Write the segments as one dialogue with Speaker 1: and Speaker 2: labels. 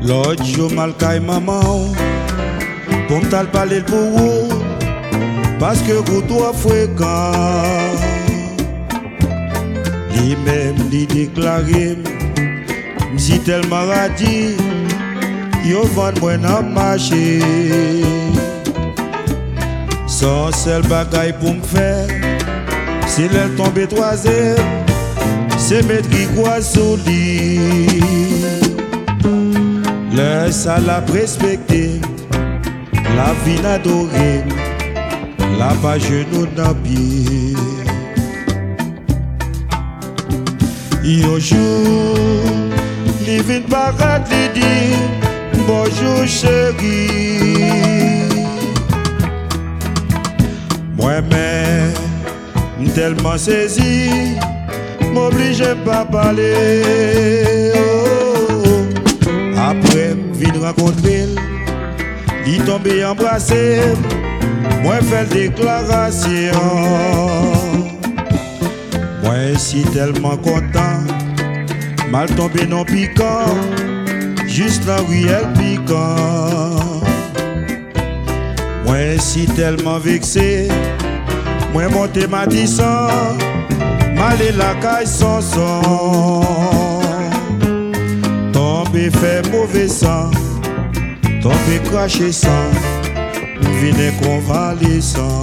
Speaker 1: L'autre jour, mal caille maman, pour m'tal parler pour vous, parce que vous doit fréquent. Lui-même, lui déclaré, si tellement radis, yo vend moi dans marché. Son seul bagaille pour me faire, c'est l'elle tomber troisième, c'est mettre qui quoi sous lit. Le sale a respecté, la vie n'a adoré, la pas genou dans pied. Un jour, il vient parade, il dit bonjour chérie. Moi-même, tellement saisi, m'oblige pas parler. Après, vine rencontrer, il tombe embrassé, moi fait déclaration. Moi si tellement content, mal tombé non piquant, juste la ruelle piquant. Moi si tellement vexé, moi monté ma dissant, mal et la caille sans son. Tombé fait mauvais sang, tombé craché sang, vine convalescent.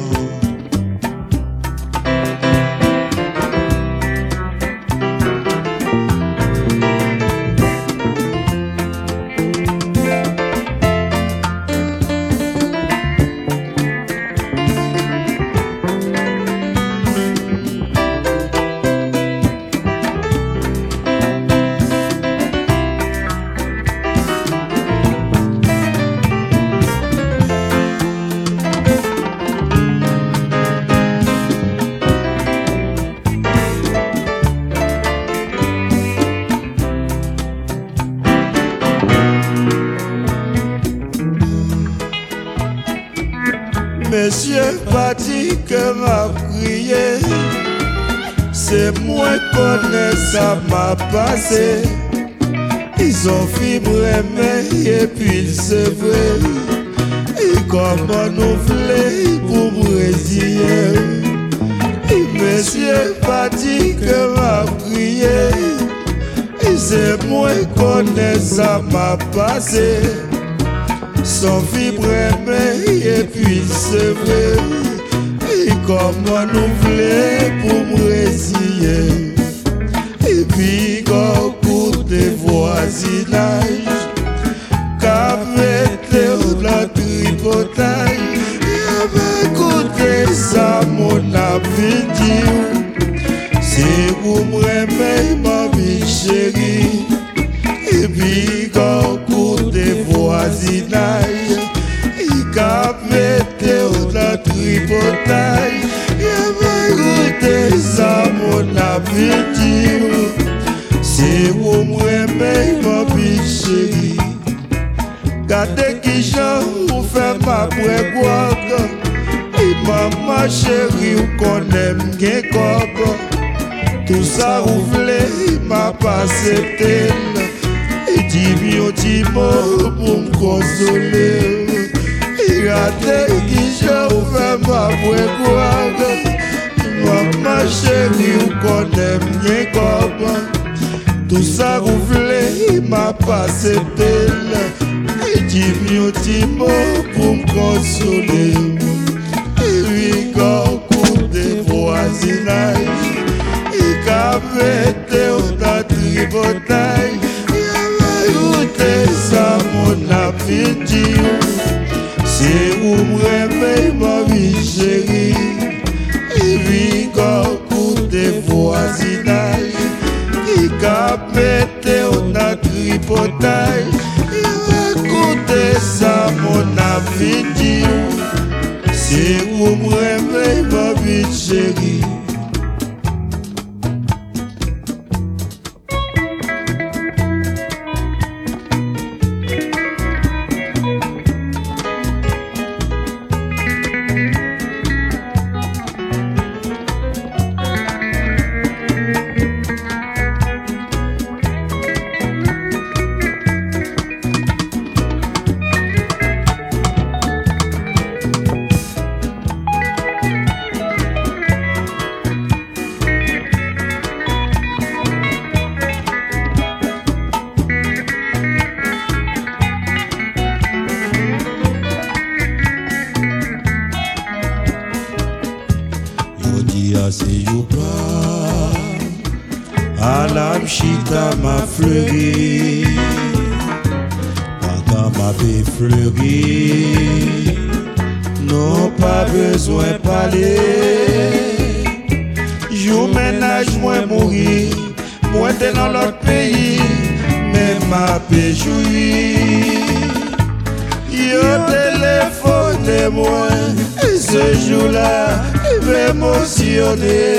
Speaker 1: Monsieur pas dit que m'a prié, c'est moi connais ça m'a passé. Ils ont fibré et puis c'est vrai. Et comment nous voulons pour Brésil. Monsieur pas dit que m'a prié, c'est moi connais ça m'a passé. Sans fibre et puis c'est vrai. Et comment nous voulons pour me résilier. Et puis quand pour des voisinages, qu'à mettre dans tripotage, et écoutez ça mon appétit. C'est pour me remettre ma vie chérie. Et puis quand pour des voisinages, il qu'a mettre dans tripotage, et écoutez ça mon appétit. C'est pour me remettre ma vie chérie. Gardez qui j'en vous fait ma préboire. Et maman chérie ou qu'on aime bien comme. Tout ça vous voulez, m'a pas accepté. Et dis-moi un petit mot pour me consoler. Et regardez qui j'en vous fait ma préboire. Maman chérie ou qu'on aime bien comme. Tout ça vous voulez, m'a pas accepté. Et dis-moi un petit mot pour me consoler. Et puis quand pour des voisinages, et qu'à mettre dans tripotage, et écoutez ça mon appétit. C'est où me réveille ma vie chérie. Et puis quand pour des voisinages, et qu'à mettre dans tripotage, écoutez ça mon appétit. C'est où me réveille ma vie chérie. c'est you pas. À la mchita m'a fleuri, pendant ma vie fleuri. Non pas besoin de parler. Jou ménage moi mourir. Moi t'es dans l'autre pays, mais ma paix jouit. Yo téléphoné moi, ce jour-là, m'émotionné.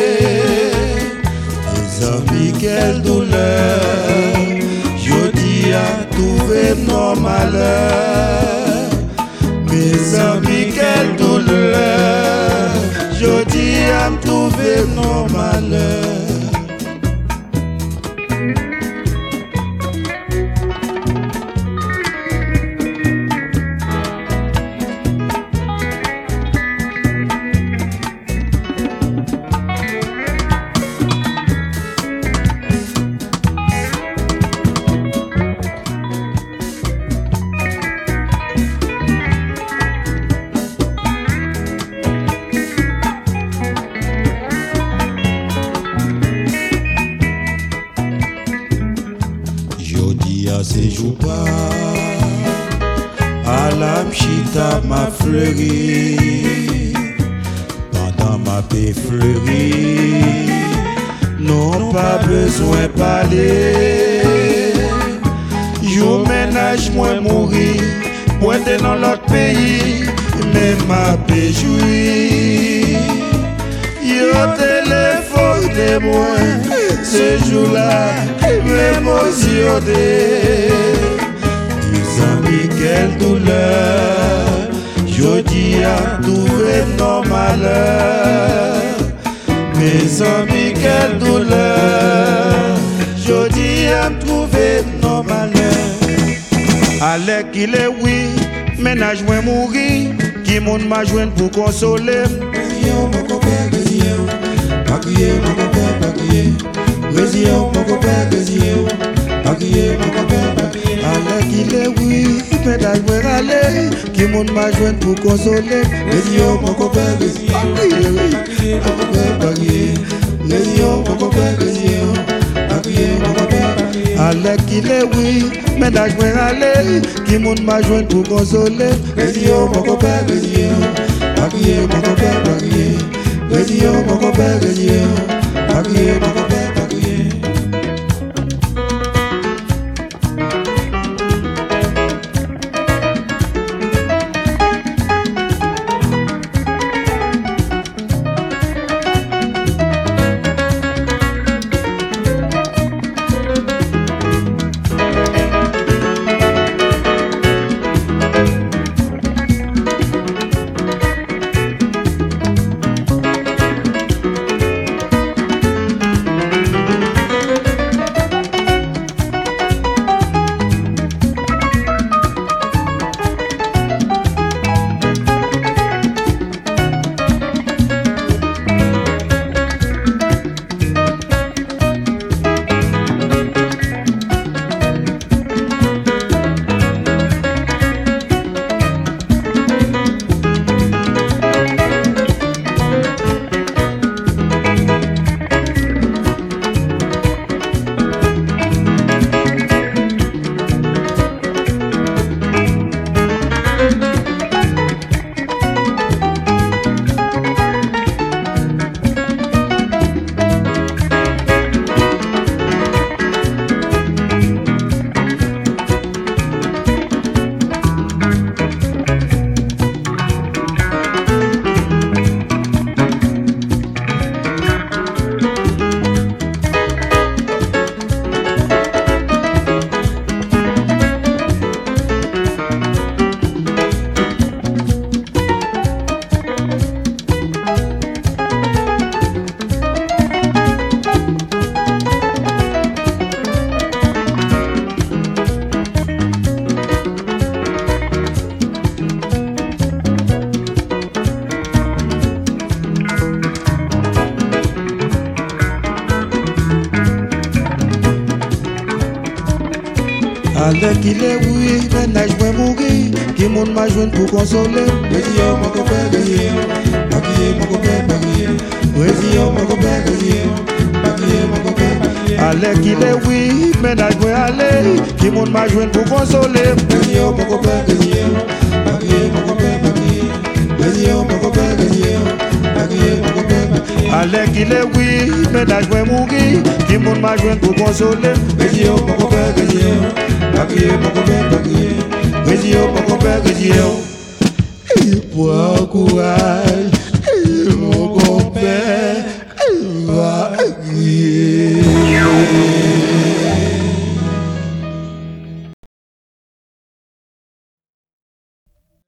Speaker 1: Les amis, quelle douleur, je dis à trouver nos malheurs. Mes amis, quelle douleur, je dis à trouver nos malheurs. C'est jour pas à la mchita m'a fleuri, pendant ma paix fleuri. Non pas besoin parler. Jou ménage moi mourir, moi t'es dans l'autre pays, mais ma paix jouit. Yo téléphoné moi, ce jour-là, m'émotionné. Mes amis, quelle douleur, je dis à trouver nos malheurs. Mes amis, quelle douleur, je dis à trouver nos malheurs. Allez qu'il est oui, ménage moi mourir, qui monde m'a joint pour consoler. Mon copain, pas crier, mon copain, pas crier. Résion, mon copain, résion. Pas crier, mon copain, pas crier. Allez qu'il est oui, ménage moi aller, qui monde m'a joint pour consoler. Résion, mon copain, résion. Pas crier, mon copain, pas crier. Résion, mon copain, résion. Pas crier, mon copain, pas crier. Allez qu'il est oui, ménage moi aller, qui monde m'a joint pour consoler. Résion, mon copain, résion. Pas crier, mon copain, pas crier. Résion, mon copain, résion. Pas crier, mon copain, pas crier. Allez qu'il est oui, ménage moi mourir, qui monde m'a joint pour consoler. Résion, mon copain, résion. Pas crier, mon copain, pas crier. Brésil, mon copain, Brésil. Allez qu'il est oui, ménage moi aller, qui monde m'a joint pour consoler. Brésil, mon copain, Brésil. Mon copain, Brésil, mon copain, Brésil. Allez qu'il est oui, ménage moi mourir, qui monde m'a joint pour consoler. Brésil, mon copain, Brésil.